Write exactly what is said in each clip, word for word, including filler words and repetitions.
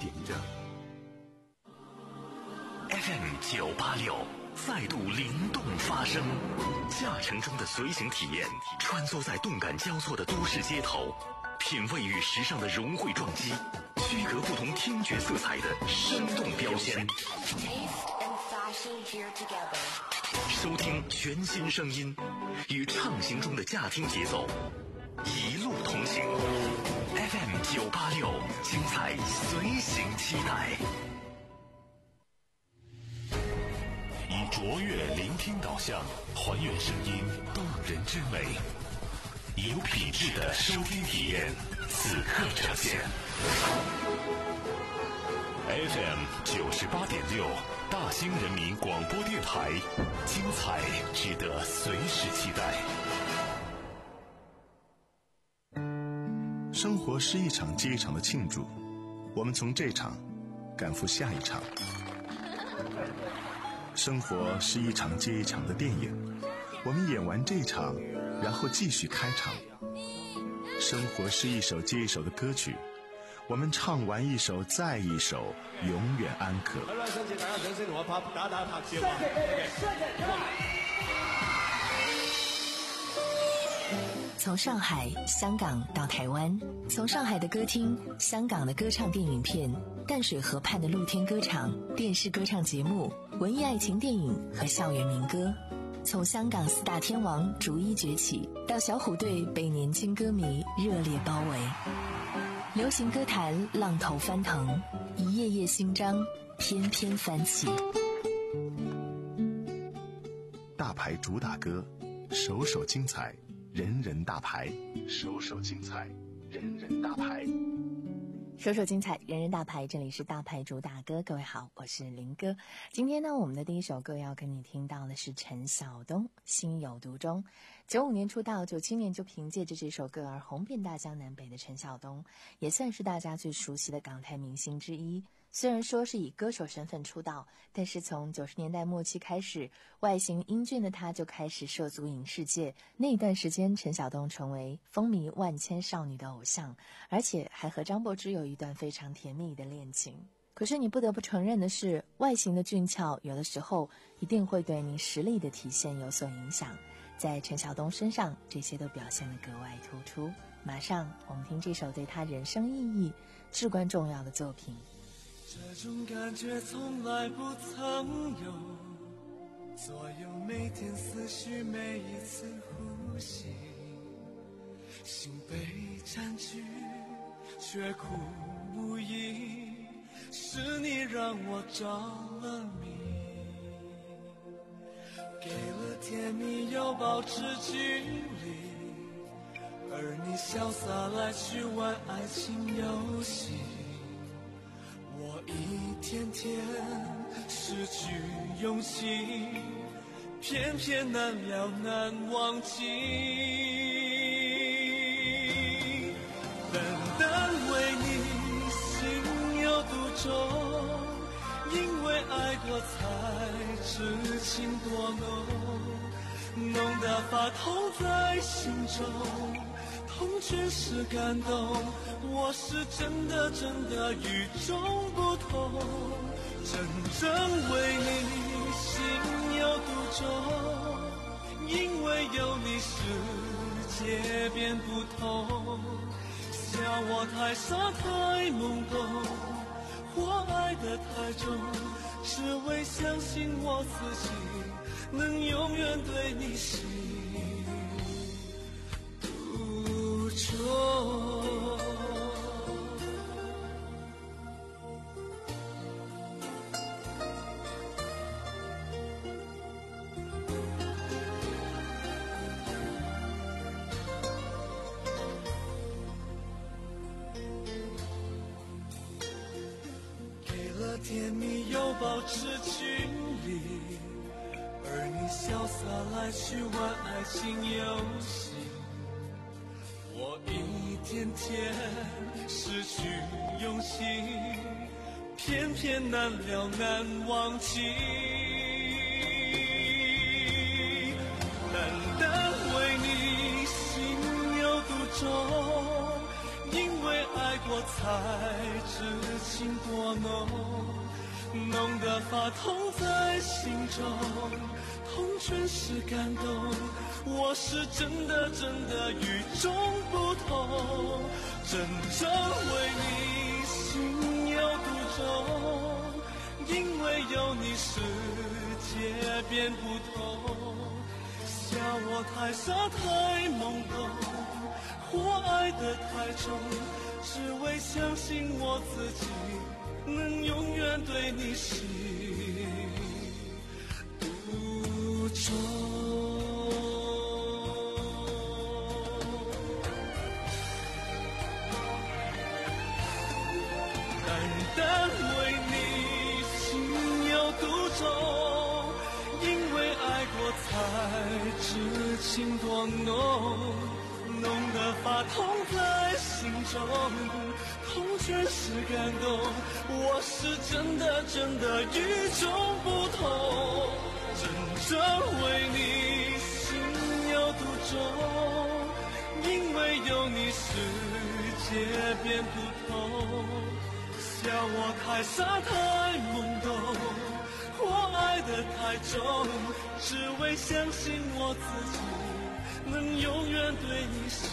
顶着。 F M 九八六再度灵动发声，驾乘中的随行体验，穿梭在动感交错的都市街头，品味与时尚的融汇撞击，区隔不同听觉色彩的生动标签。收听全新声音，与畅行中的驾听节奏，一路同行。F M 九八六，精彩随行期待。以卓越聆听导向，还原声音动人之美，有品质的收听体验，此刻呈现。F M 九十八点六，大兴人民广播电台，精彩值得随时期待。 生活是一场接一场的庆祝，我们从这场赶赴下一场。生活是一场接一场的电影，我们演完这场，然后继续开场。生活是一首接一首的歌曲，我们唱完一首再一首，永远安可。 从上海、香港到台湾，从上海的歌厅、香港的歌唱电影片、淡水河畔的露天歌场、电视歌唱节目、文艺爱情电影和校园民歌，从香港四大天王逐一崛起，到小虎队被年轻歌迷热烈包围。流行歌坛浪头翻腾，一页页新章翩翩翻起。 大牌主打歌，首首精彩，人人大牌，首首精彩，人人大牌， 首首精彩，人人大牌。这里是大牌主打歌，各位好，我是林哥。今天呢，我们的第一首歌要跟你听到的是陈晓东《心有独钟》。九五年出道，九七年就凭借着这首歌而红遍大江南北的陈晓东，也算是大家最熟悉的港台明星之一。虽然说是以歌手身份出道，但是从九十年代末期开始，外形英俊的他就开始涉足影视界。那一段时间，陈晓东成为风靡万千少女的偶像，而且还和张柏芝有一段非常甜蜜的恋情。可是你不得不承认的是，外形的俊俏有的时候一定会对你实力的体现有所影响。在陈晓东身上，这些都表现得格外突出。马上我们听这首对他人生意义至关重要的作品。 这种感觉从来不曾有，左右每天思绪，每一次呼吸，心被占据却苦无依，是你让我着了迷，给了甜蜜又保持距离，而你潇洒来去玩爱情游戏，我一天天失去勇气，偏偏难了难忘记。单单为你心有独钟，因为爱过才知情多浓，浓得发痛在心中，痛却是感动，我是真的真的与众不同，真正为你心有独钟，因为有你世界变不同，笑我太傻太懵懂，我爱得太重，只为相信我自己能永远对你心独钟。甜蜜又保持距离，而你潇洒来去玩爱情游戏，我一天天失去勇气，偏偏难了难忘记。单单为你心有独钟，因为爱过才知情多浓，浓得发痛在心中，痛全是感动。我是真的真的与众不同，真正为你心有独钟，因为有你世界变不同。笑我太傻太懵懂，或爱得太重，只为相信我自己能永远对你心独钟。单单为你心有独钟，因为爱过才知情多浓，浓得发痛在心中，痛全是感动。我是真的真的与众不同，真正为你心有独钟，因为有你世界变不同。笑我太傻太懵懂，我爱得太重，只为相信我自己能永远对你心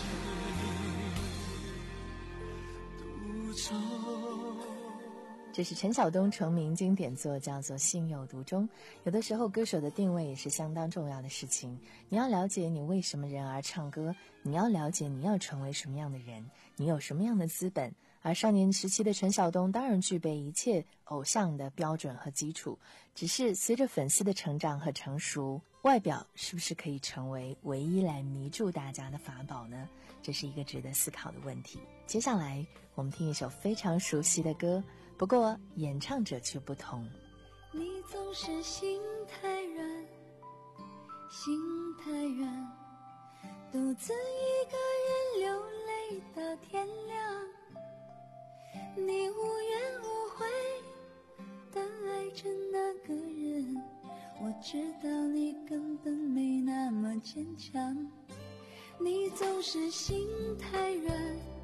独钟。 这是陈晓东成名经典作，叫做《心有独钟》。有的时候歌手的定位也是相当重要的事情，你要了解你为什么人而唱歌，你要了解你要成为什么样的人，你有什么样的资本。而少年时期的陈晓东当然具备一切偶像的标准和基础，只是随着粉丝的成长和成熟，外表是不是可以成为唯一来迷住大家的法宝呢？这是一个值得思考的问题。接下来我们听一首非常熟悉的歌，不过演唱者却不同。 你总是心太软，心太软，独自一个人流泪到天亮。你无怨无悔地爱着那个人，我知道你根本没那么坚强。你总是心太软，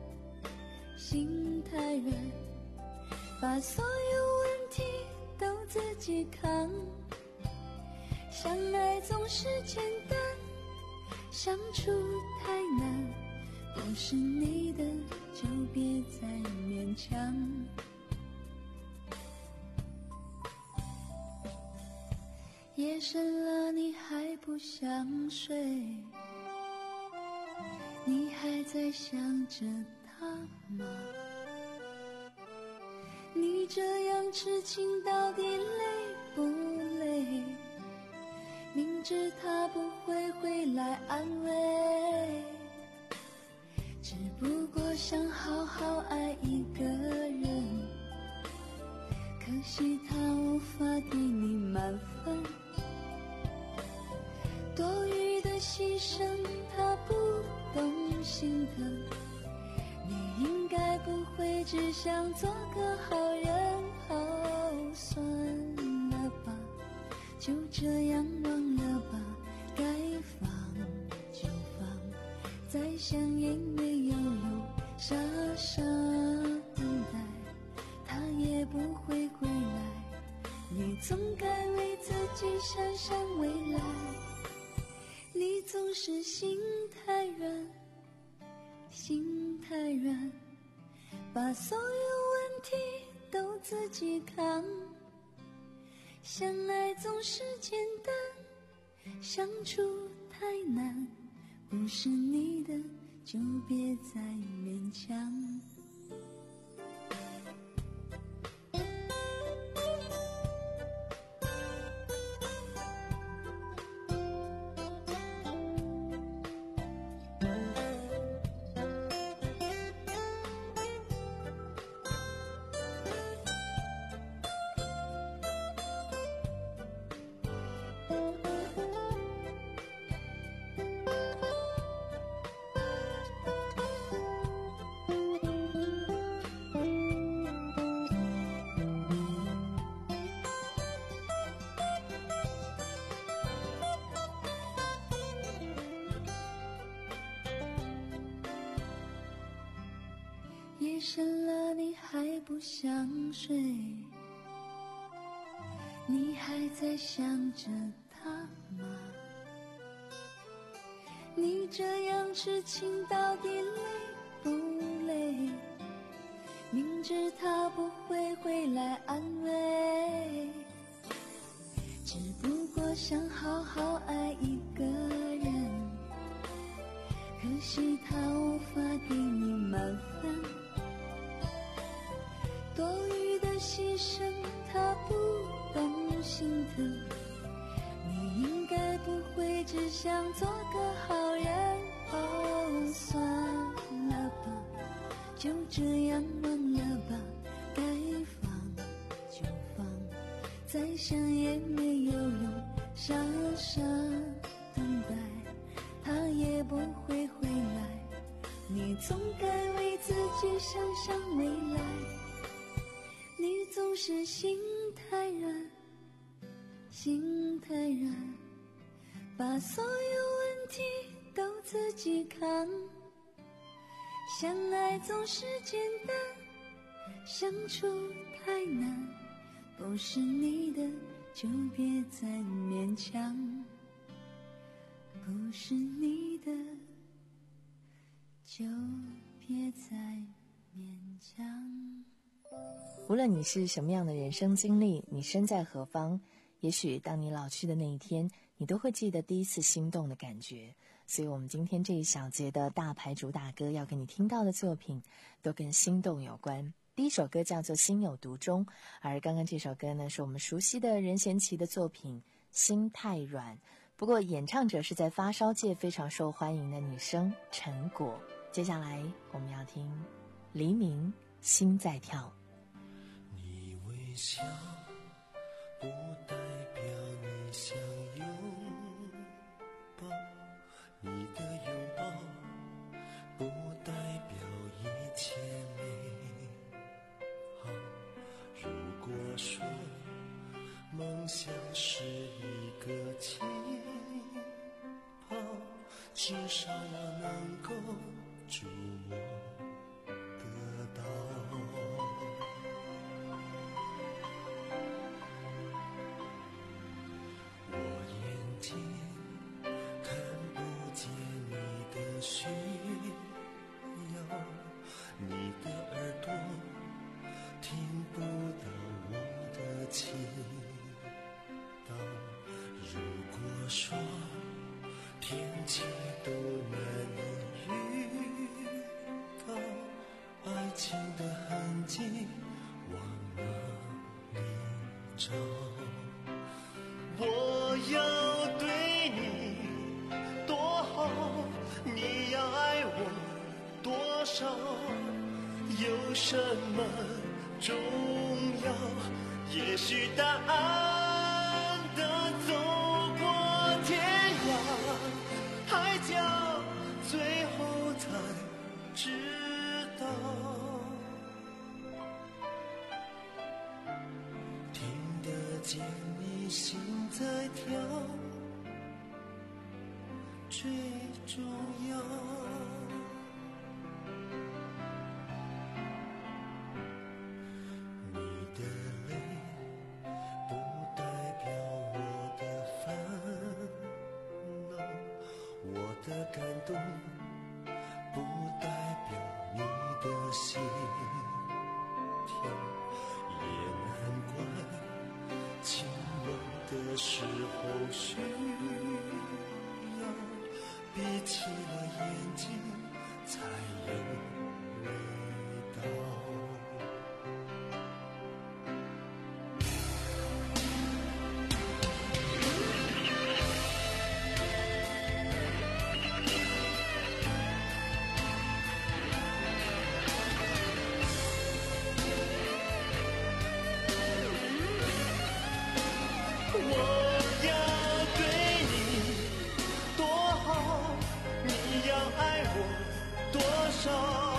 心太软，把所有问题都自己扛。相爱总是简单，相处太难，不是你的就别再勉强。夜深了你还不想睡，你还在想着他吗？你这样痴情到底累不累？明知他不会回来安慰，只不过想好好爱一个人，可惜他无法给你满分，多余的牺牲他不懂心疼，你应该不会只想做个好人。哦，算了吧，就这样忘了吧，该放就放，再想也没有用，傻傻等待他也不会回来，你总该为自己想想未来。你总是心太软，心太软，把所有问题都自己扛。相爱总是简单，相处太难，不是你的就别再勉强。夜深了你还不不想睡，你还在想着他吗？你这样痴情到底累不累？明知他不会回来安慰，只不过想好好爱一个人，可惜他无法给你满分，多余的牺牲他不懂心疼，你应该不会只想做个好人。哦，算了吧，就这样忘了吧，该放就放，再想也没有用，傻傻等待他也不会回来，你总该为自己想想未来，你总是心太软，心太软，把所有问题都自己扛，相爱总是简单，相处太难，不是你的就别再勉强，不是你的就别再勉强。 无论你是什么样的人生经历，你身在何方，也许当你老去的那一天，你都会记得第一次心动的感觉。所以我们今天这一小节的大牌主打歌要给你听到的作品都跟心动有关。第一首歌叫做《心有独钟》，而刚刚这首歌呢是我们熟悉的任贤齐的作品《心太软》，不过演唱者是在发烧界非常受欢迎的女生陈果。接下来我们要听黎明心在跳。 你微笑不代表你想拥抱，你的拥抱不代表一切美好。如果说梦想是一个气泡，至少我能够触摸得到。我眼睛看不见你的需要，你的耳朵听不到我的祈祷。如果说天气都难以预告，爱情的痕迹往哪里找？我要对你多好，你要爱我多少？有什么重要？也许答案的走过天涯海角，最后才知道。听得见你心在跳，最重要。你的泪不代表我的烦恼，我的感动不代表你的心跳，也难怪亲吻的时候需要闭起了眼睛才有味道。我要对你多好，你要爱我多少？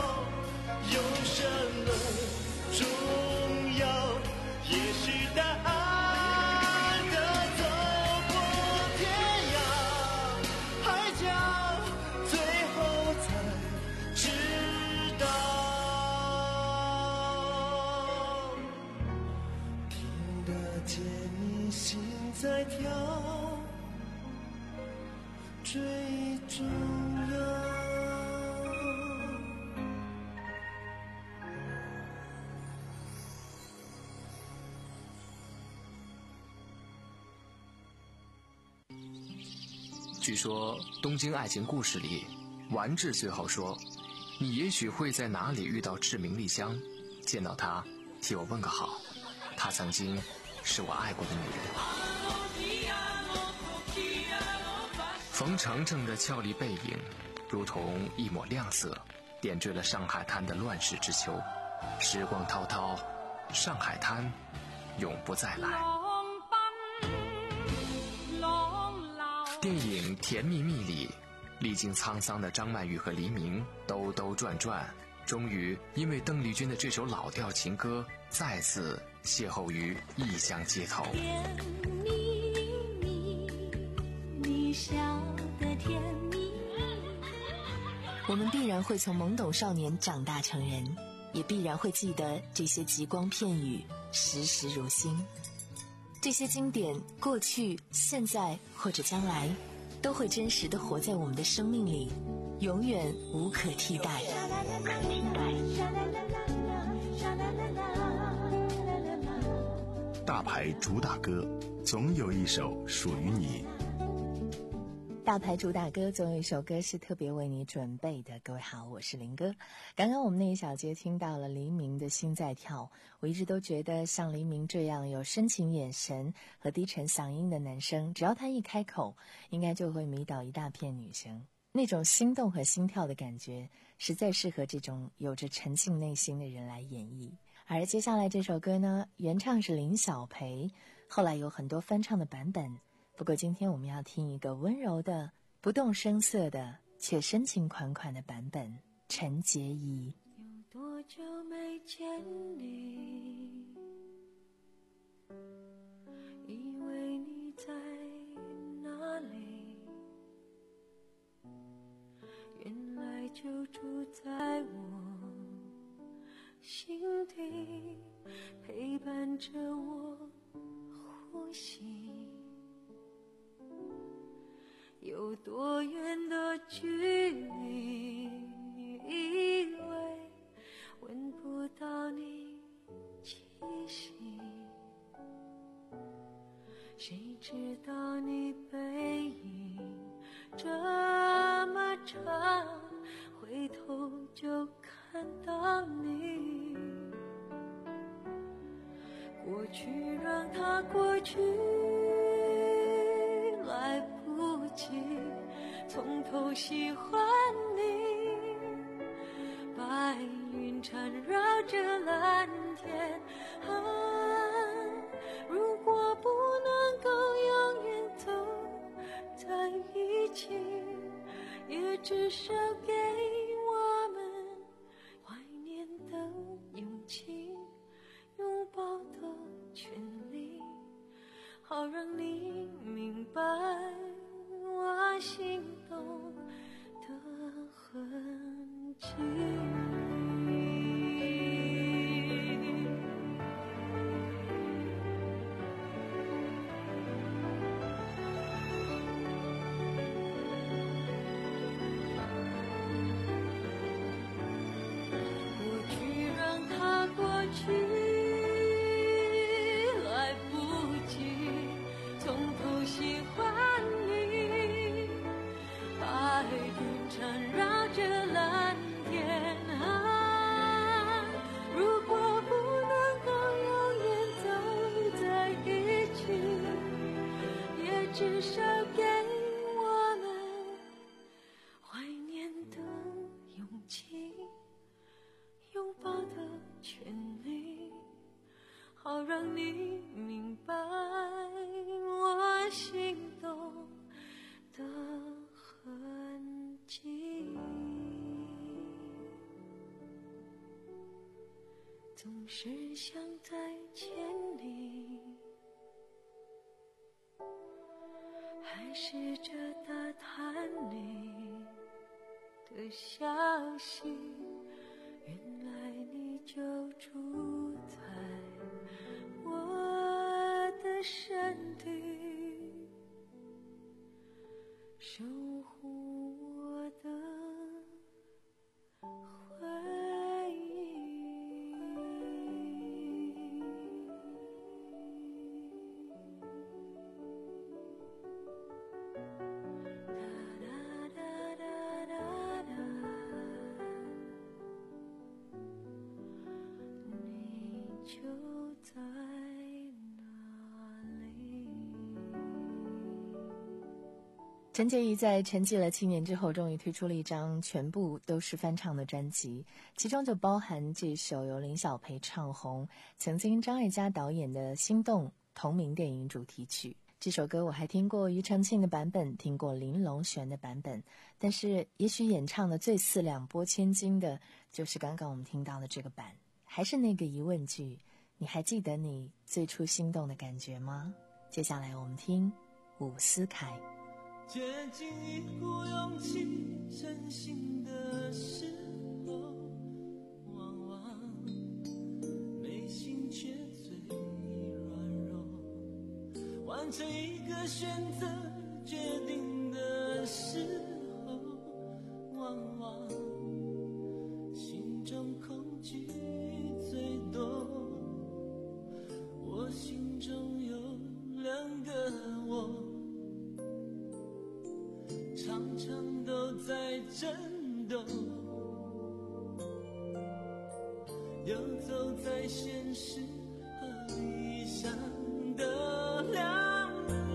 见你心在跳，最重要。 据说东京爱情故事里，丸治最后说，你也许会在哪里遇到志明丽香，见到她替我问个好，她曾经是我爱过的女人。冯程程的俏丽背影如同一抹亮色，点缀了上海滩的乱世之秋。时光滔滔，上海滩永不再来。电影《甜蜜蜜》里，历经沧桑的张曼玉和黎明兜兜转转，终于因为邓丽君的这首老调情歌，再次邂逅于异乡街头。 甜蜜蜜，你笑得甜蜜。 我们必然会从懵懂少年长大成人，也必然会记得这些极光片语，时时如新。这些经典，过去、现在或者将来，都会真实地活在我们的生命里，永远无可替代。 大牌主打歌，总有一首属于你。 大牌主打歌总有一首歌是特别为你准备的。各位好，我是林哥。刚刚我们那一小节听到了黎明的心在跳，我一直都觉得像黎明这样有深情眼神和低沉嗓音的男生，只要他一开口，应该就会迷倒一大片女生。那种心动和心跳的感觉，实在适合这种有着沉静内心的人来演绎。而接下来这首歌呢，原唱是林小培，后来有很多翻唱的版本。不过今天我们要听一个温柔的、不动声色的，却深情款款的版本，陈洁仪。 有多久没见你，以为你在哪里，原来就住在我心底，陪伴着我呼吸。有多远的距离，以为闻不到你气息，谁知道你背影这么长，回头就看到你。过去让它过去，来不及从头喜欢你。白云缠绕着蓝天，啊，如果不能够永远走在一起，也至少给我们怀念的勇气，拥抱的权利，好让你明白我心动的痕迹。过去让它过去，来不及从头喜欢你。白云缠绕着蓝天，啊，如果不能够永远走在一起，也至少给我们怀念的勇气，拥抱的权利，好让你明白我心动的痕迹。总是想再见你，还试着打探你的消息，原来你就住在我就在那里。 陈洁仪在沉寂了七年之后，终于推出了一张全部都是翻唱的专辑，其中就包含这首由林晓培唱红、曾经张艾嘉导演的《心动》同名电影主题曲。这首歌我还听过庾澄庆的版本，听过林隆璇的版本，但是也许演唱的最四两拨千斤的就是刚刚我们听到的这个版。还是那个疑问句，你还记得你最初心动的感觉吗？接下来我们听伍思凯。 接近一股勇气，真心的时候，往往内心却最软弱。完成一个选择决定的时候，往往心中恐惧最多。我心中有两个我，常常都在争斗，游走在现实和理想的两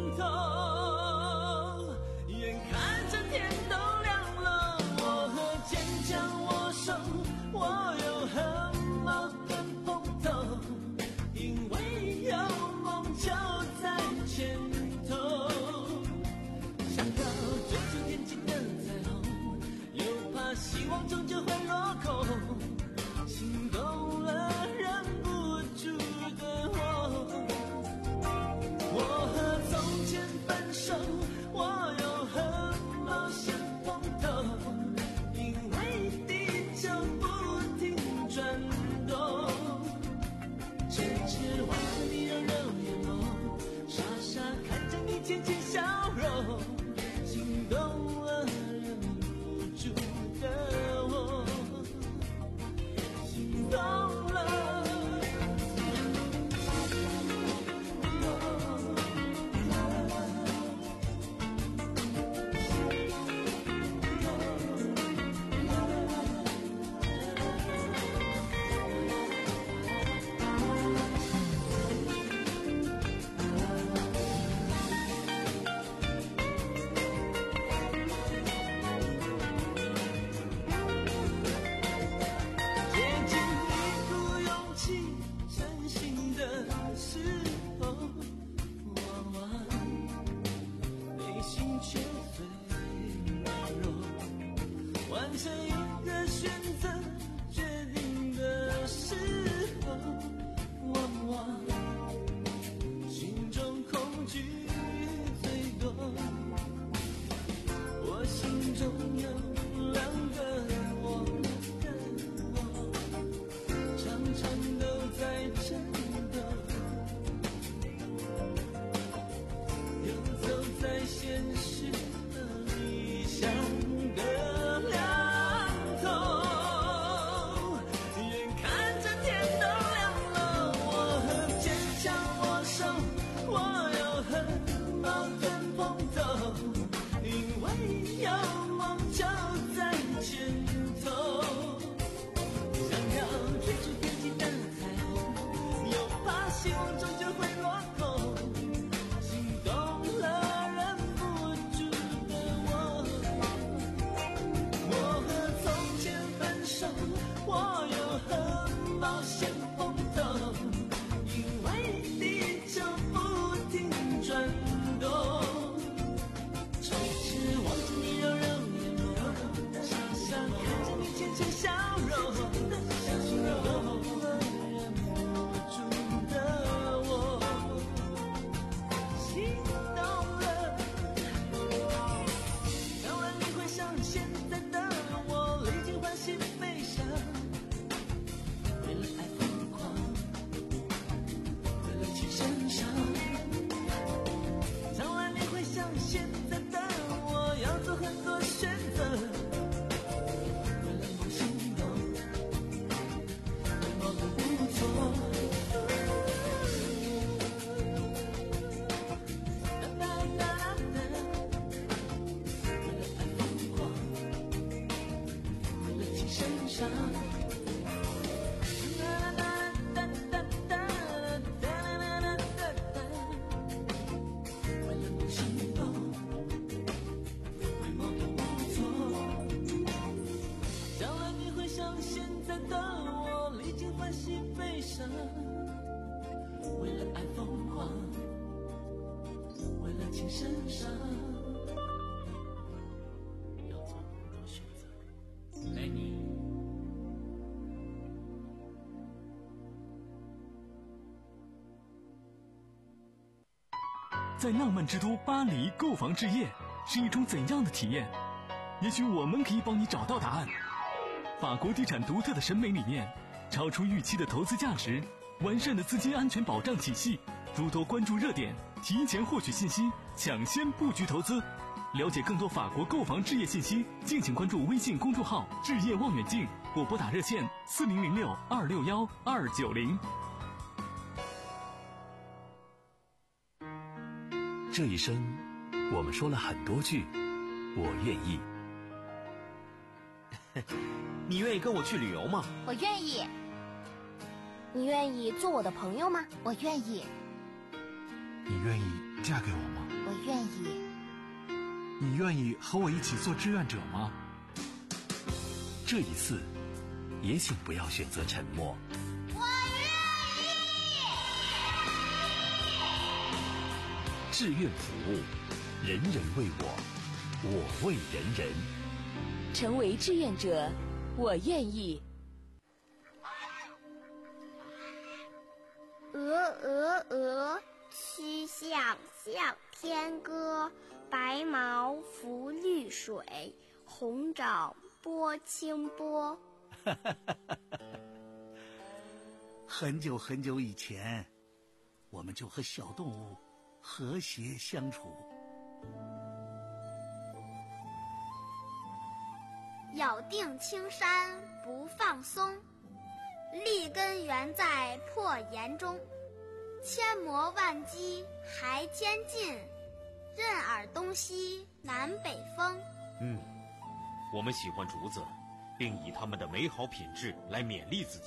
头，眼看着天都亮了，我和坚强握手，我又和矛盾碰头，因为有梦就在前头，想要追逐天际的彩虹，又怕希望终究会落空，心动了忍不住的我，我和从前分手，我又和冒险碰头，因为地球不停转动，痴痴望着你柔柔眼眸，傻傻看着你浅浅笑容，心动了忍不住的我，心动了。接近一股勇气，真心的时候，往往内心却最软弱。完成一个选择决定的时候，往往心中恐惧最多。我心中有两个我，常常都在争斗，游走在现实和理想的两头，眼看着天都亮了，我和坚强握手，我又和矛盾碰头，因为有梦就在前头，想要追逐天际的彩虹，又怕希望终究会落空，心动了忍不住的我，我和从前分手，我又和冒险碰头，因为地球不停转动，痴痴望着你柔柔眼眸，傻傻看着你浅浅笑容，心动了忍不住的我，心动了。当然你会像现在的我，历经欢喜悲伤，为了爱疯狂，为了情深伤。当然你会像现在的我，要做很多选择，为了梦心动，为矛盾不错。哒哒哒哒哒，为了爱疯狂，为了情深伤。哒哒哒哒哒哒。 情身上，要做更多选择。爱你。 在浪漫之都巴黎购房置业是一种怎样的体验？也许我们可以帮你找到答案。法国地产独特的审美理念，超出预期的投资价值，完善的资金安全保障体系，诸多关注热点，提前获取信息，抢先布局投资。了解更多法国购房置业信息，敬请关注微信公众号置业望远镜，或拨打热线四零零六二六幺二九零。 这一生，我们说了很多句我愿意。 你愿意跟我去旅游吗？ 我愿意。你愿意做我的朋友吗？我愿意。 你愿意嫁给我吗？ 我愿意。 你愿意和我一起做志愿者吗？ 这一次，也请不要选择沉默。 我愿意。 志愿服务，人人为我，我为人人。 成为志愿者，我愿意。 鹅鹅鹅，曲项向天歌。白毛浮绿水，红掌拨清波。 很久很久以前，我们就和小动物和谐相处。 咬定青山不放松，立根原在破岩中。千磨万击还坚劲，任尔东西南北风。 嗯，我们喜欢竹子，并以它们的美好品质来勉励自己。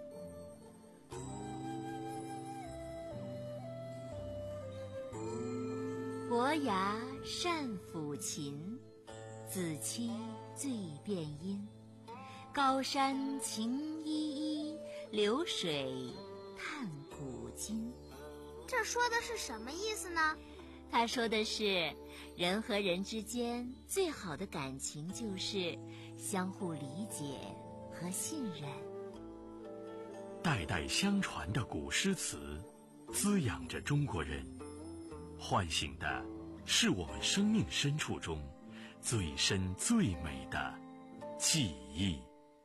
伯牙善抚琴，子期最辨音。高山晴依依，流水叹古今。 这说的是什么意思呢？ 他说的是，人和人之间最好的感情就是相互理解和信任。 代代相传的古诗词，滋养着中国人，唤醒的是我们生命深处中最深最美的记忆。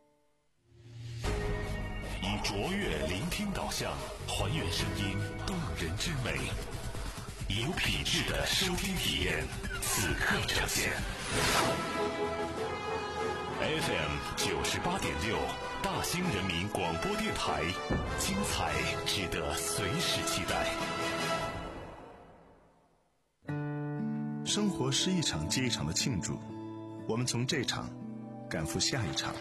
以卓越聆听导向，还原声音动人之美。有品质的收听体验，此刻呈现。F M 九十八点六，大兴人民广播电台，精彩值得随时期待。 生活是一场接一场的庆祝，我们从这场赶赴下一场。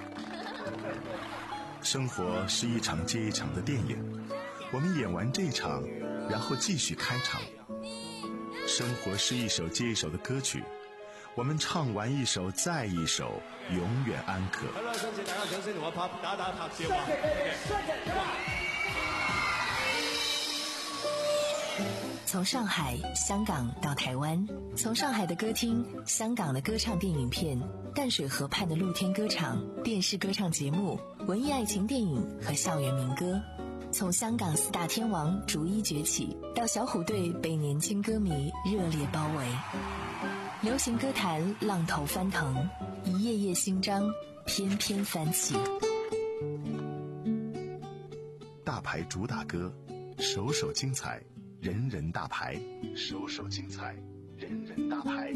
生活是一场接一场的电影，我们演完这场，然后继续开场。生活是一首接一首的歌曲，我们唱完一首再一首，永远安可。 好啦，多謝大家掌聲同我拍打打拍照啊！ 從上海、香港到台灣，從上海的歌廳、香港的歌唱電影片、淡水河畔的露天歌場、電視歌唱節目、文藝愛情電影和校園民歌，從香港四大天王逐一崛起，到小虎隊被年輕歌迷熱烈包圍，流行歌壇浪頭翻騰，一頁頁新章翩翩翻起。 大牌主打歌，首首精彩，人人大牌，首首精彩，人人大牌。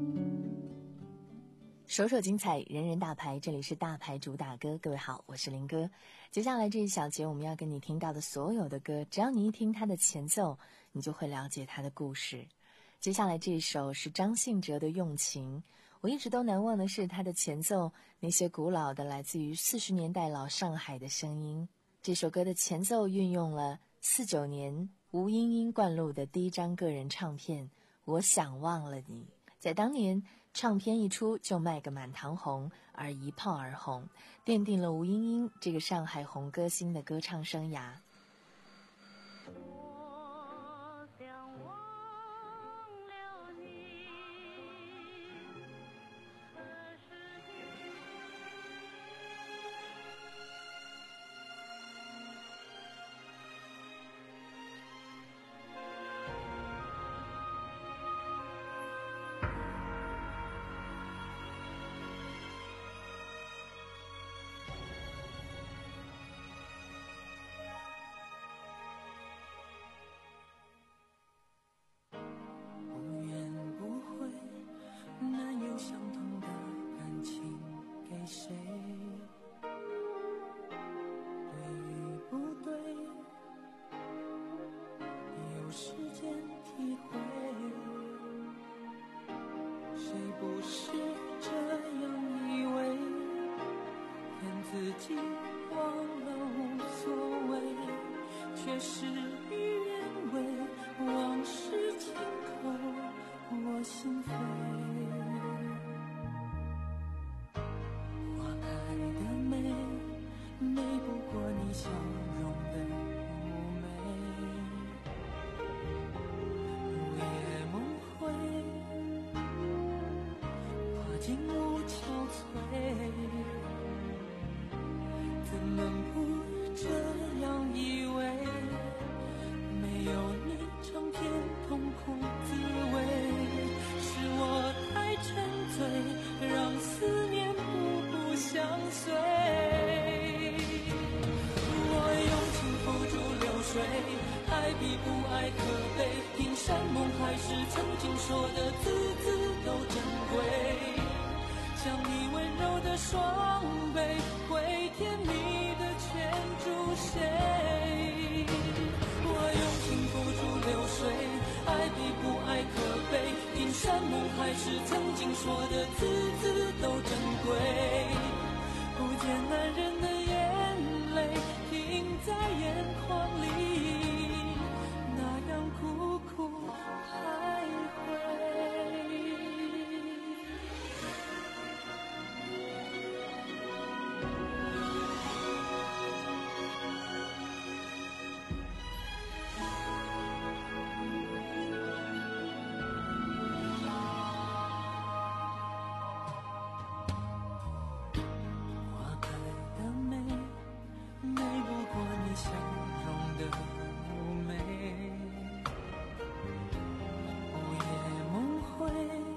首首精彩，人人大牌，这里是大牌主打歌。各位好，我是林哥。接下来这一小节我们要跟你听到的所有的歌，只要你一听它的前奏，你就会了解它的故事。接下来这一首是张信哲的《用情》，我一直都难忘的是它的前奏，那些古老的来自于四十年代老上海的声音。这首歌的前奏运用了四九年吴英英灌录的第一张个人唱片《我想忘了你》，在当年唱片一出就卖个满堂红，而一炮而红，奠定了吴英英这个上海红歌星的歌唱生涯。 我想忘了时间体会，谁不是这样以为，骗自己忘了无所谓，却事与愿违，往事轻扣我心扉。花开的美，美不过你笑容的妩媚。午夜梦回，花间无憔悴，怎能不这样以为？没有你尝遍痛苦滋味，是我太沉醉，让思念步步相随。我用情付诸流水，爱比不爱可悲，听山盟海誓，曾经说的字字都珍贵。将你温柔的双臂，会甜蜜的牵住谁？我用情付诸流水，爱比不爱可悲，听山盟海誓，曾经说的字字都珍贵。不见男人的眼泪停在眼眶里，那样苦苦徘徊。笑容的妩媚，午夜梦回，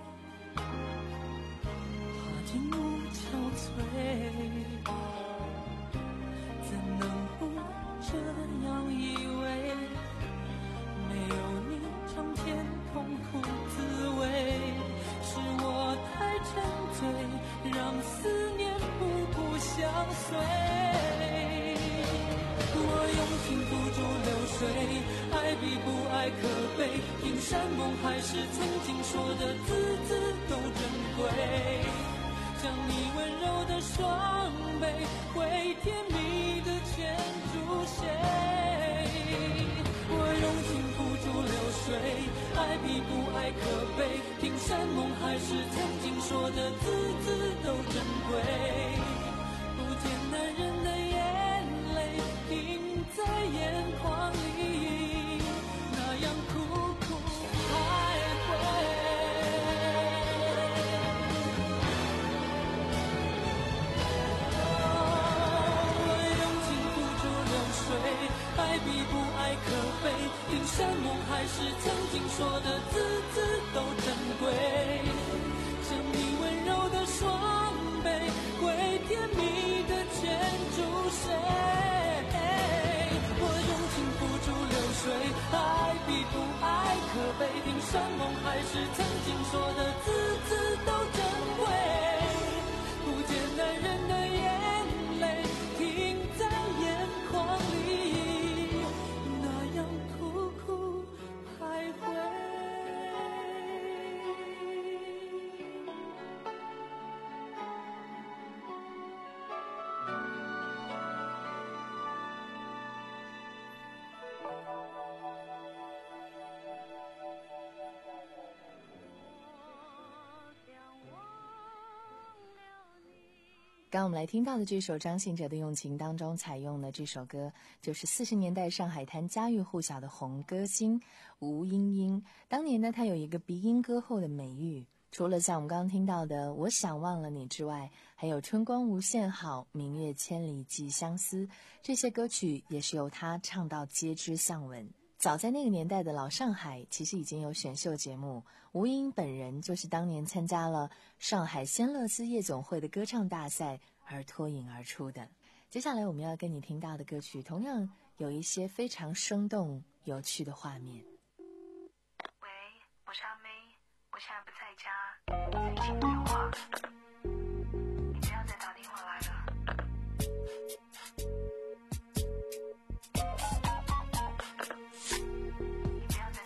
花间无憔悴，怎能不这样以为？没有你尝遍痛苦滋味，是我太沉醉，让思念步步相随。我用情付诸流水，爱比不爱可悲，听山盟海誓，曾经说的字字都珍贵。将你温柔的双臂，会甜蜜的牵住谁？我用情付诸流水，爱比不爱可悲，听山盟海誓，曾经说的字字都珍贵。不见男人的眼泪停在眼眶里，那样苦苦徘徊。我用情付诸流水，爱比不爱可悲，听山盟海誓，曾经说的字字都珍贵。将你温柔的双臂，会甜蜜的牵住谁？我用情付诸流水，爱比不爱可悲，听山盟海誓，曾经说的字字都珍贵。不见男人的眼泪停在眼眶里，那样苦苦徘徊。 刚我们来听到的这首张信哲的《用情》当中采用的这首歌，就是四十年代上海滩家喻户晓的红歌星吴莺莺。当年呢，她有一个鼻音歌后的美誉，除了像我们刚刚听到的《我想忘了你》之外，还有《春光无限好》《明月千里寄相思》，这些歌曲也是由她唱到皆知巷闻。早在那个年代的老上海，其实已经有选秀节目，吴莺莺本人就是当年参加了上海仙乐丝夜总会的歌唱大赛而脱颖而出的。接下来我们要跟你听到的歌曲，同样有一些非常生动有趣的画面。 喂，我是阿妹，我现在不在家，在一起对话，你不要再打电话来了。你不要再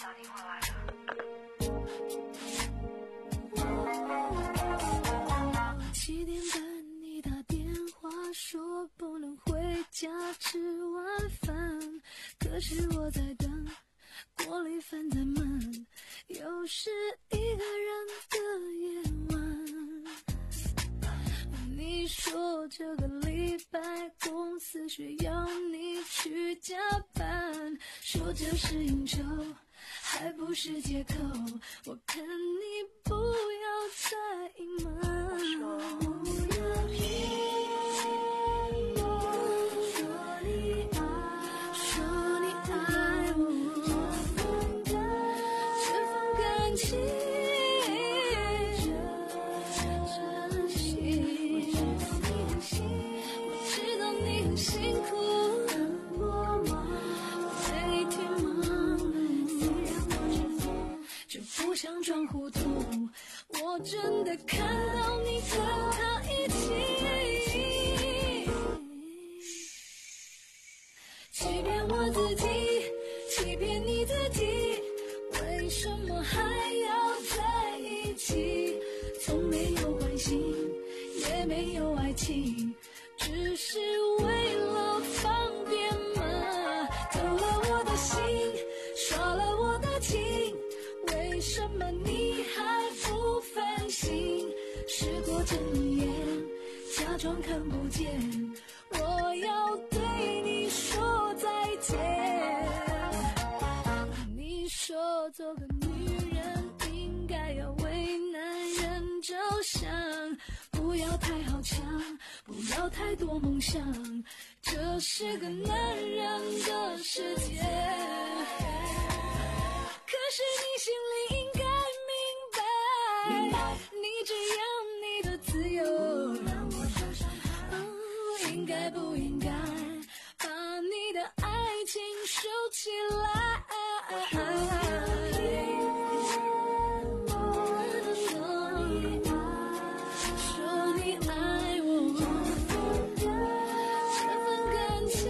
在等，锅里饭在焖，又是一个人的夜晚。你说这个礼拜公司需要你去加班，说这是应酬还不是借口，我看你不要再隐瞒。不要骗我，说你爱，说你爱我，这份感情真心，我知道你很辛苦，每天忙碌，就不想装糊涂，我真的看到你跟他一起，欺骗我自己，欺骗你自己，为什么还要在一起？从没有关心，也没有爱情，只是为了方便嘛。偷了我的心，耍了我的情，为什么你还不反省？时过境迁，假装看不见，我要对你说再见。你说做个女人应该要为男人着想，不要太好强，不要太多梦想，这是个男人的世界。可是你心里应该明白，你只要你的自由，哦，应该不应该把你的爱情收起来？说你爱我，这份感情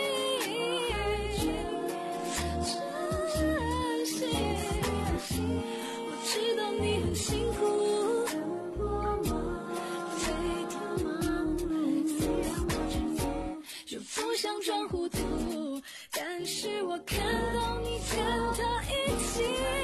真心，我知道你很辛苦，每天忙碌，就不想装糊涂，但是我看到你跟他一起，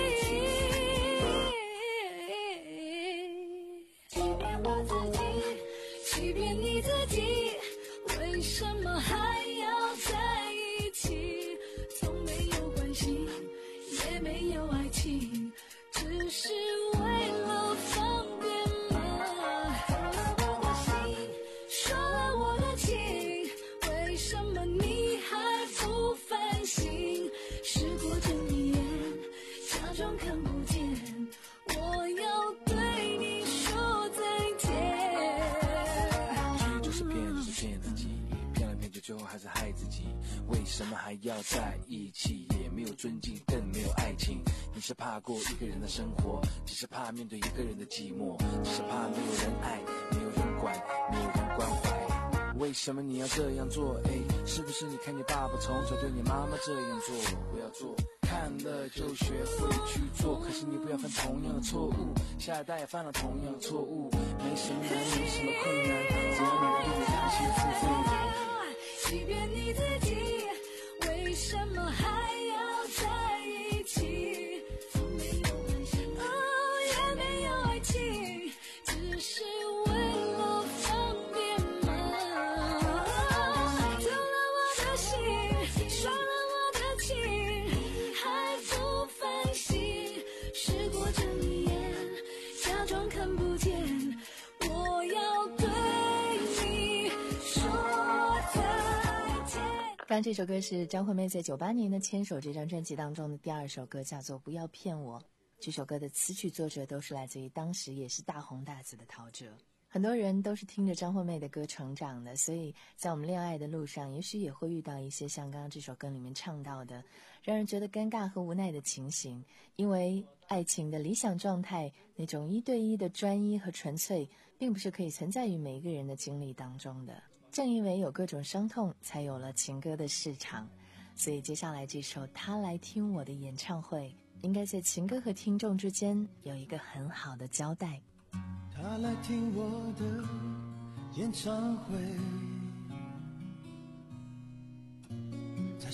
欺骗我自己，欺骗你自己，为什么还要在一起？从没有关心，也没有爱情，只是为了方便嘛。偷了我的心，耍了我的情，为什么你还不反省？时过境迁，假装看不见，我要对你说再见。 就是骗，就是骗自己，骗来骗去，最后还是害自己。为什么还要在一起？也没有尊敬，更没有爱情。你是怕过一个人的生活，只是怕面对一个人的寂寞，只是怕没有人爱，没有人管，没有人关怀。为什么你要这样做？哎，是不是你看你爸爸从小对你妈妈这样做？不要做，看了就学会去做。可是你不要犯同样的错误，下一代也犯了同样的错误。没什么难，没什么困难，只要你对你良心负责。 欺骗你自己，为什么还要在一起？从没有关心，哦，也没有爱情，只是为了方便嘛。偷了我的心，耍了我的情，还不反省。时过境迁，假装看不见，我要对你说再见。 刚这首歌是张惠妹在九八年的《牵手》这张专辑当中的第二首歌，叫做《不要骗我》。这首歌的词曲作者都是来自于当时也是大红大紫的陶喆。很多人都是听着张惠妹的歌成长的，所以在我们恋爱的路上，也许也会遇到一些像刚刚这首歌里面唱到的让人觉得尴尬和无奈的情形。因为爱情的理想状态，那种一对一的专一和纯粹，并不是可以存在于每一个人的经历当中的。正因为有各种伤痛，才有了情歌的市场。所以接下来这首《他来听我的演唱会》，应该在情歌和听众之间有一个很好的交代。 他来听我的演唱会，在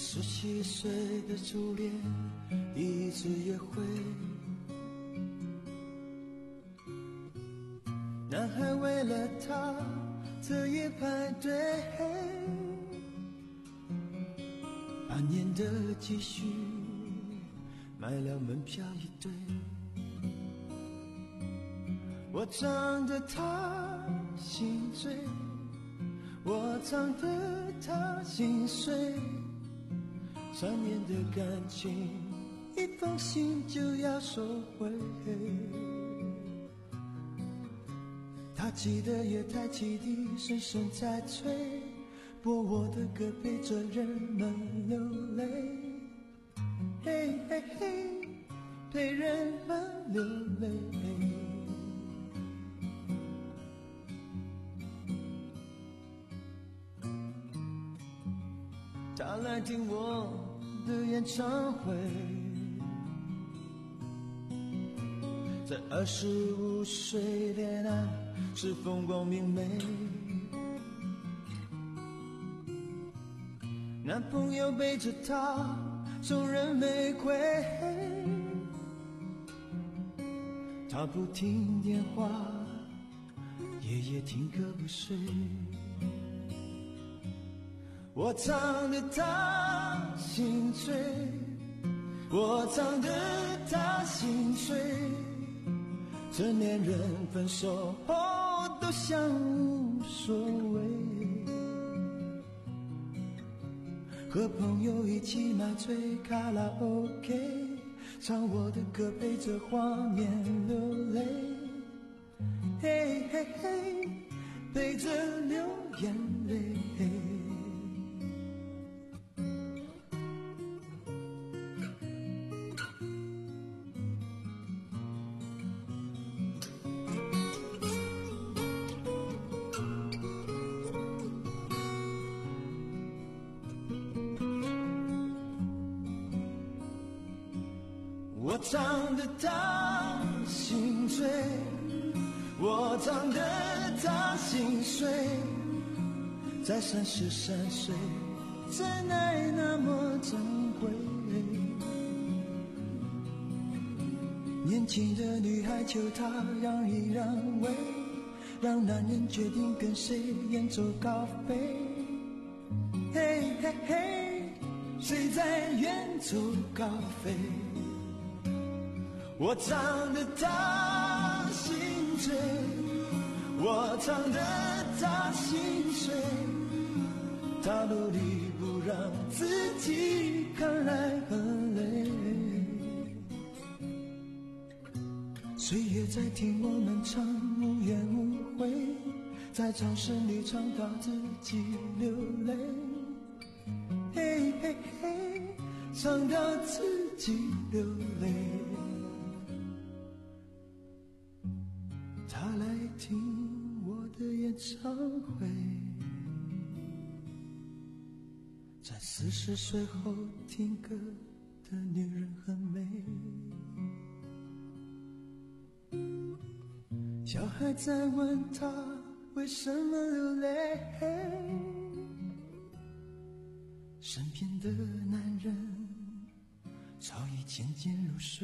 十七岁的初恋，第一次约会，男孩为了她特意排队，半年的积蓄买了门票一对。我唱得他心醉，我唱得他心碎，三年的感情，一封信就要收回。他记得月台汽笛声声在催，播我的歌陪着人们流泪，嘿嘿嘿，陪人们流泪。他来听我的演唱会，在二十五岁恋爱是风光明媚，男朋友背着她送人玫瑰，她不听电话，夜夜听歌不睡。我唱得他心醉，我唱得他心碎，成年人分手后都像无所谓，和朋友一起买醉卡拉 OK， 唱我的歌陪着画面流泪，嘿嘿嘿，陪着流眼泪。我唱得他心醉，我唱得他心碎，在三十三岁，真爱那么珍贵。年轻的女孩求他让一让位，让男人决定跟谁远走高飞。嘿嘿嘿，谁在远走高飞？我唱得他心醉，我唱得他心碎，他努力不让自己看来很累。岁月在听我们唱无怨无悔，在掌声里唱到自己流泪，嘿嘿嘿，唱到自己流泪。他来听我的演唱会，在四十岁后听歌的女人很美，小孩在问他为什么流泪，身边的男人早已渐渐入睡，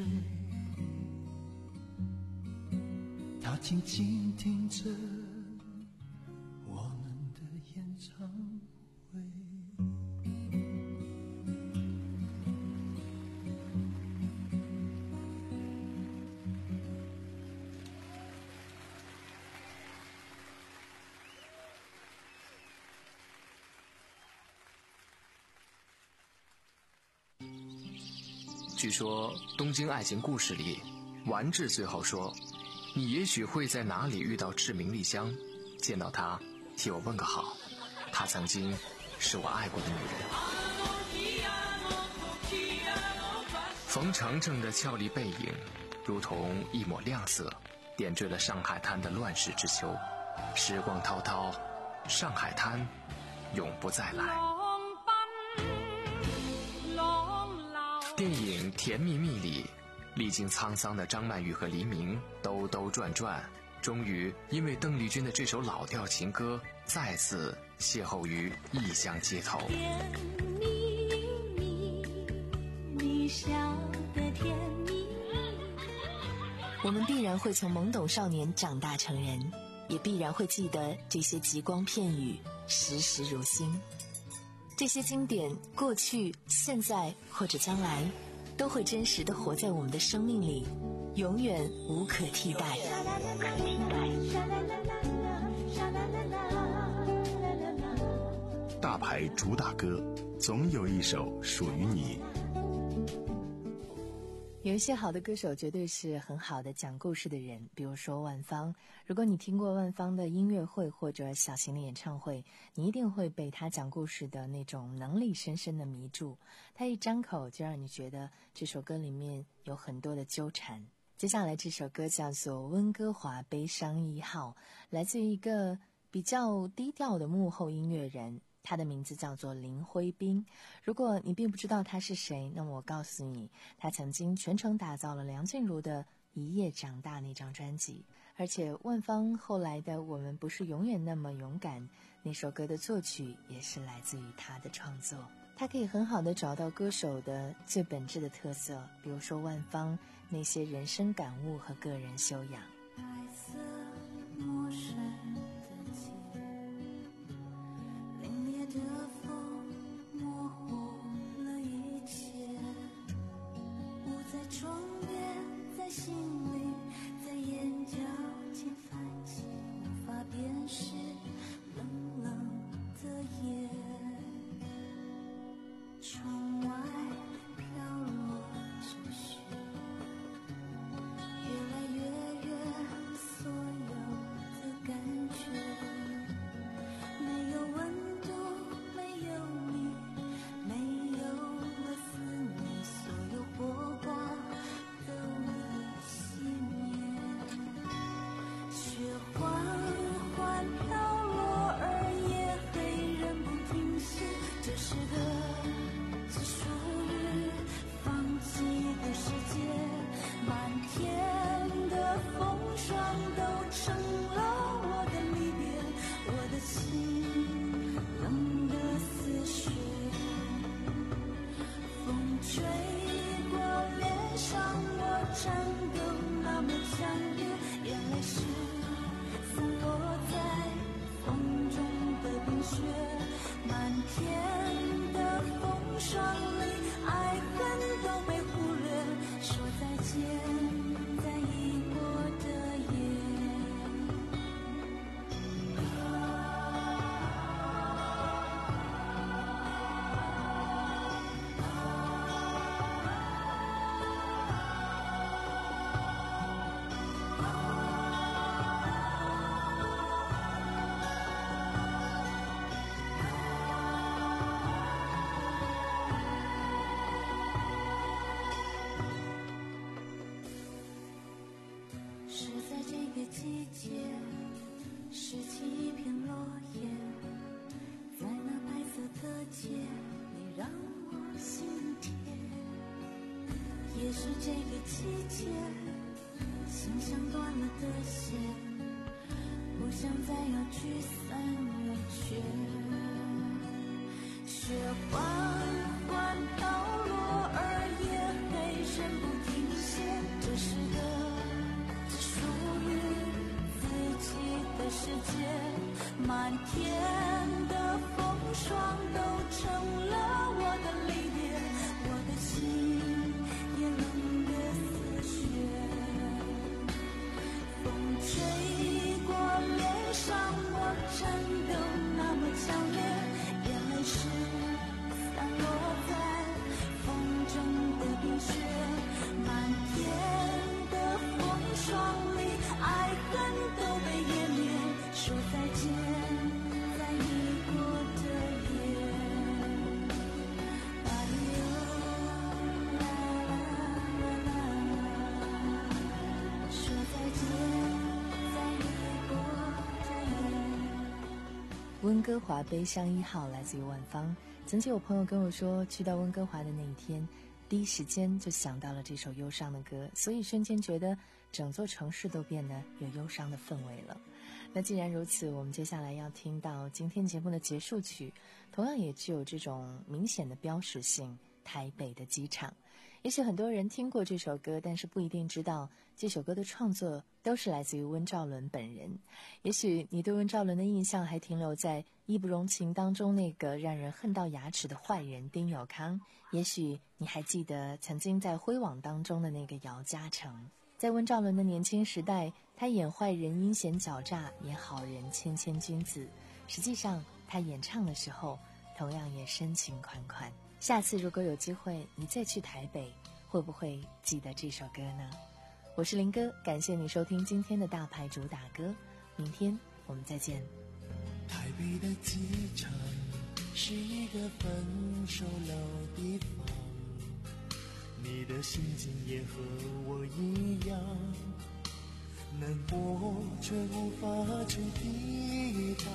他静静听着我们的演唱会。 据说《东京爱情故事》里，丸治最后说，你也许会在哪里遇到志明丽香，见到她替我问个好，她曾经是我爱过的女人。冯程程的俏丽背影如同一抹亮色，点缀了上海滩的乱世之秋。时光滔滔，上海滩永不再来。电影《甜蜜蜜》里，历经沧桑的张曼玉和黎明兜兜转转，终于因为邓丽君的这首老调情歌再次邂逅于异乡街头。 甜蜜你笑得甜蜜。 我们必然会从懵懂少年长大成人，也必然会记得这些极光片语，时时如新。这些经典，过去、现在或者将来，都会真实地活在我们的生命里，永远无可替代。 大牌主打歌，总有一首属于你。 有一些好的歌手绝对是很好的讲故事的人，比如说万芳。如果你听过万芳的音乐会或者小型的演唱会，你一定会被他讲故事的那种能力深深的迷住。他一张口就让你觉得这首歌里面有很多的纠缠。接下来这首歌叫做《温哥华悲伤一号》，来自于一个比较低调的幕后音乐人，他的名字叫做林辉斌。如果你并不知道他是谁，那么我告诉你，他曾经全程打造了梁静茹的《一夜长大》那张专辑，而且万芳后来的《我们不是永远那么勇敢》那首歌的作曲也是来自于他的创作。他可以很好的找到歌手的最本质的特色，比如说万芳那些人生感悟和个人修养。 白色陌生的街，凛冽的风模糊了一切，雾在窗边，在心里，在眼角间泛起，无法辨识冷冷的夜。窗外飘落着雪，越来越远，所有的感觉没有温度，没有你，没有了思念，所有火光都已熄灭。雪缓缓飘落，而夜黑人不停歇，这是个只属于放弃的世界，满天的风霜都成了我的离别，我的心冷得似雪，风吹过脸上，我颤抖那么强烈，眼泪是散落在风中的冰雪，满天的风霜里，爱恨都被忽略，说再见，在已过的夜。是在这个季节，拾起一片落叶，在那白色的街，你让我心甜。也是这个季节，心像断了的线，不想再要聚散离却。雪缓缓飘落，而夜黑人不停歇，这是个属于自己的世界，满天的风霜都成了我的离别，我的心也冷得似雪，风吹过脸上，我颤抖那么强烈，眼泪是散落在风中的冰雪，满天的风霜里，爱恨都被湮灭，说再见，在已过的夜。哎呦啦啦啦啦，说再见，在已过的夜。 温哥华悲伤一号来自于万芳。曾经有朋友跟我说，去到温哥华的那一天，第一时间就想到了这首忧伤的歌，所以瞬间觉得整座城市都变得有忧伤的氛围了。那既然如此，我们接下来要听到今天节目的结束曲，同样也具有这种明显的标识性，台北的机场。 也许很多人听过这首歌，但是不一定知道这首歌的创作都是来自于温兆伦本人。也许你对温兆伦的印象还停留在《义不容情》当中那个让人恨到牙齿的坏人丁有康，也许你还记得曾经在《辉煌》当中的那个姚嘉诚。在温兆伦的年轻时代，他演坏人阴险狡诈，演好人谦谦君子。实际上他演唱的时候同样也深情款款。下次如果有机会你再去台北，会不会记得这首歌呢？我是林哥，感谢你收听今天的大牌主打歌，明天我们再见。 台北的机场是一个分手老地方，你的心情也和我一样，难过却无法去抵挡，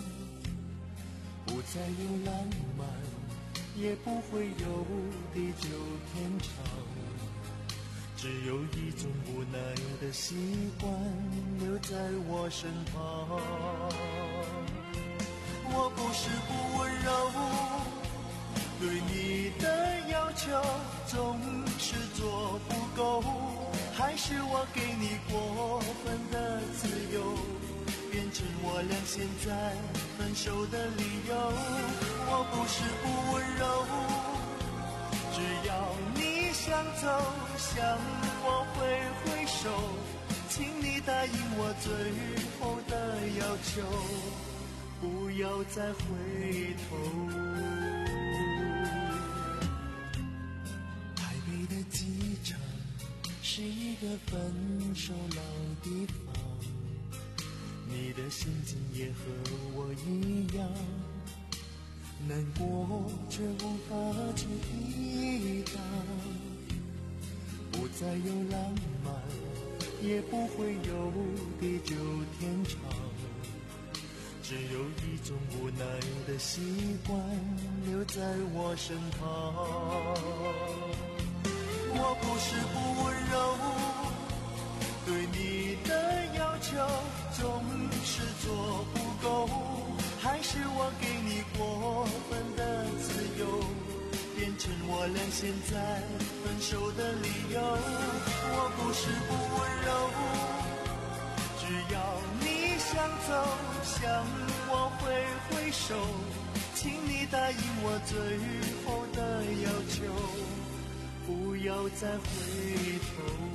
不再有浪漫，也不会有地久天长，只有一种无奈的习惯留在我身旁。我不是不温柔，对你的要求总是做不够，还是我给你过分的自由，变成我俩现在分手的理由。我不是不温柔，只要你想走向我挥挥手，请你答应我最后的要求，不要再回头。台北的机场是一个分手老地方，你的心情也和我一样，难过却无法去抵挡，不再有浪漫，也不会有地久天长，只有一种无奈的习惯留在我身旁。我不是不温柔，对你的要求总是做不够，还是我给你过分的自由，变成我俩现在分手的理由。我不是不温柔，只要你想走向我挥挥手，请你答应我最后的要求，不要再回头。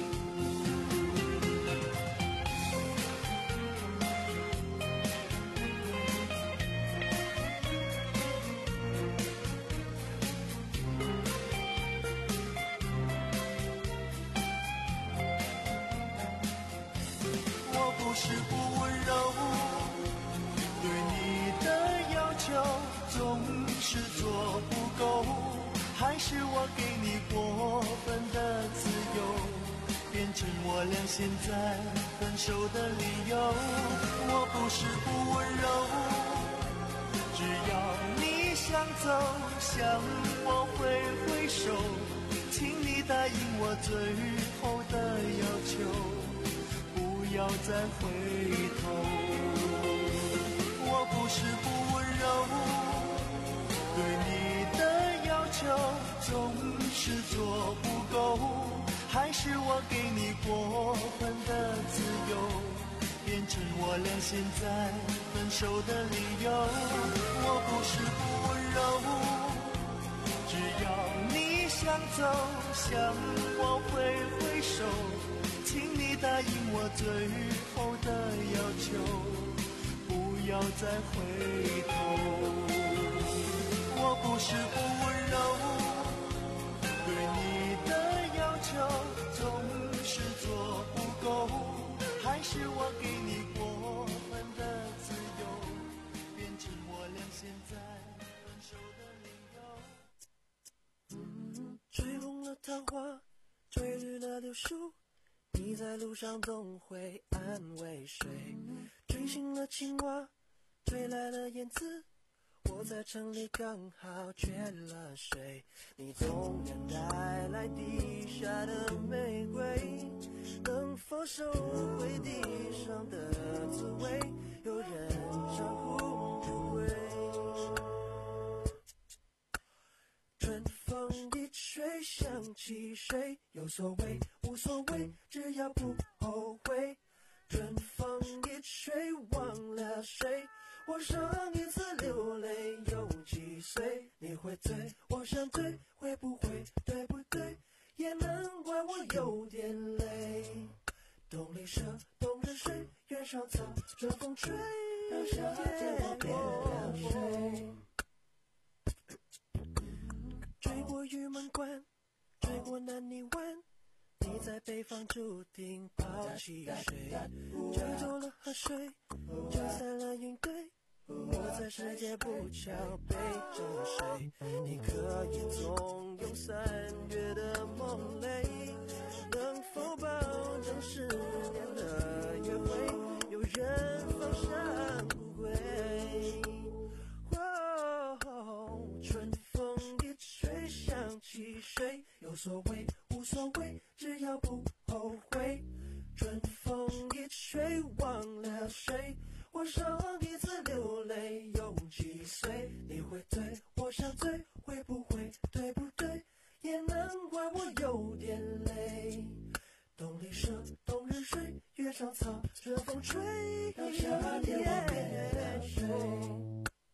我不是不温柔，对你的要求总是做不够，还是我给你过分的自由，变成我俩现在分手的理由。我不是不温柔，只要你想走向我挥挥手，请你答应我最后的要求，不要再回头。我不是不温柔，对你的要求总是做不够，还是我给你过分的自由，变成我俩现在分手的理由。我不是不温柔，只要你想走向我挥挥手，请你答应我最后的要求，不要再回头。我不是不温柔，对你的要求总是做不够，还是我给你过分的自由，变成我俩现在分手的理由。吹红了桃花，吹绿了柳树，你在路上总会安慰谁？吹醒了青蛙，吹来了燕子，我在城里刚好缺了水。你总能带来地下的玫瑰，能否收回地上的滋味？有人称呼珍贵。春风一吹想起谁，有所谓无所谓，只要不后悔。春风一吹，忘了谁，我上一次流泪有几岁？你会醉，我想醉，会不会对不对？也难怪我有点累。冬里蛇，冬日水，原上草，春风吹，让夏天我变了谁？追过玉门关，追过南泥湾，你在北方注定抛弃谁？追走了河水，吹散了云堆，我在世界不桥背着谁？你可以纵容三月的梦泪，能否保证十年的约会有人放下不归？哦，春风一吹，想起谁？有所谓无所谓，只要不后悔。春风一吹，忘了谁？我上一次流泪有几岁？你会醉，我想醉，会不会对不对？也难怪我有点累。冬里蛇，冬日水，月上草，春风吹，让夏天我变了谁？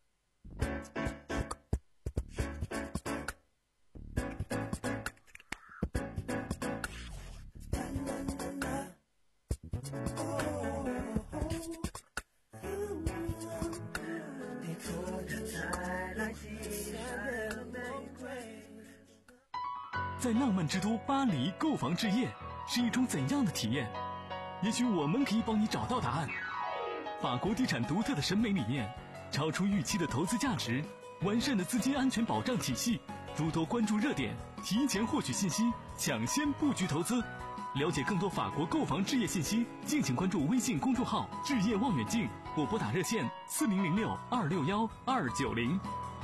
在浪漫之都巴黎购房置业是一种怎样的体验？也许我们可以帮你找到答案。法国地产独特的审美理念，超出预期的投资价值，完善的资金安全保障体系，诸多关注热点，提前获取信息，抢先布局投资。了解更多法国购房置业信息，敬请关注微信公众号置业望远镜或拨打热线四零零六二六幺二九零。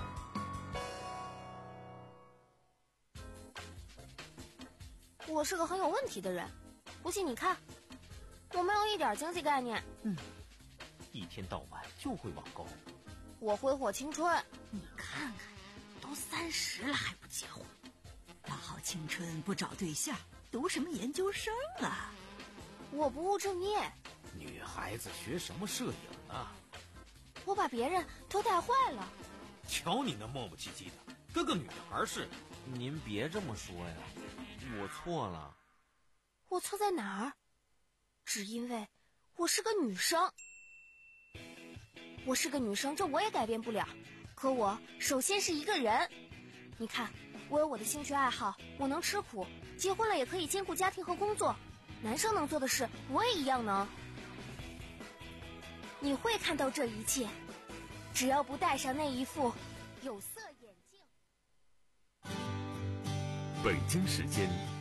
我是个很有问题的人，不信你看，我没有一点经济概念。 嗯，一天到晚就会网购。 我挥霍青春。 你看看，都三十了还不结婚，大好青春不找对象，读什么研究生啊？ 我不务正业。 女孩子学什么摄影啊？ 我把别人都带坏了。 瞧你那磨磨唧唧的，跟个女孩似的。 您别这么说呀，我错了。 我错在哪儿？只因为我是个女生。我是个女生，这我也改变不了。可我首先是一个人。你看，我有我的兴趣爱好，我能吃苦，结婚了也可以兼顾家庭和工作。男生能做的事，我也一样能。你会看到这一切，只要不戴上那一副有色眼镜。 北京时间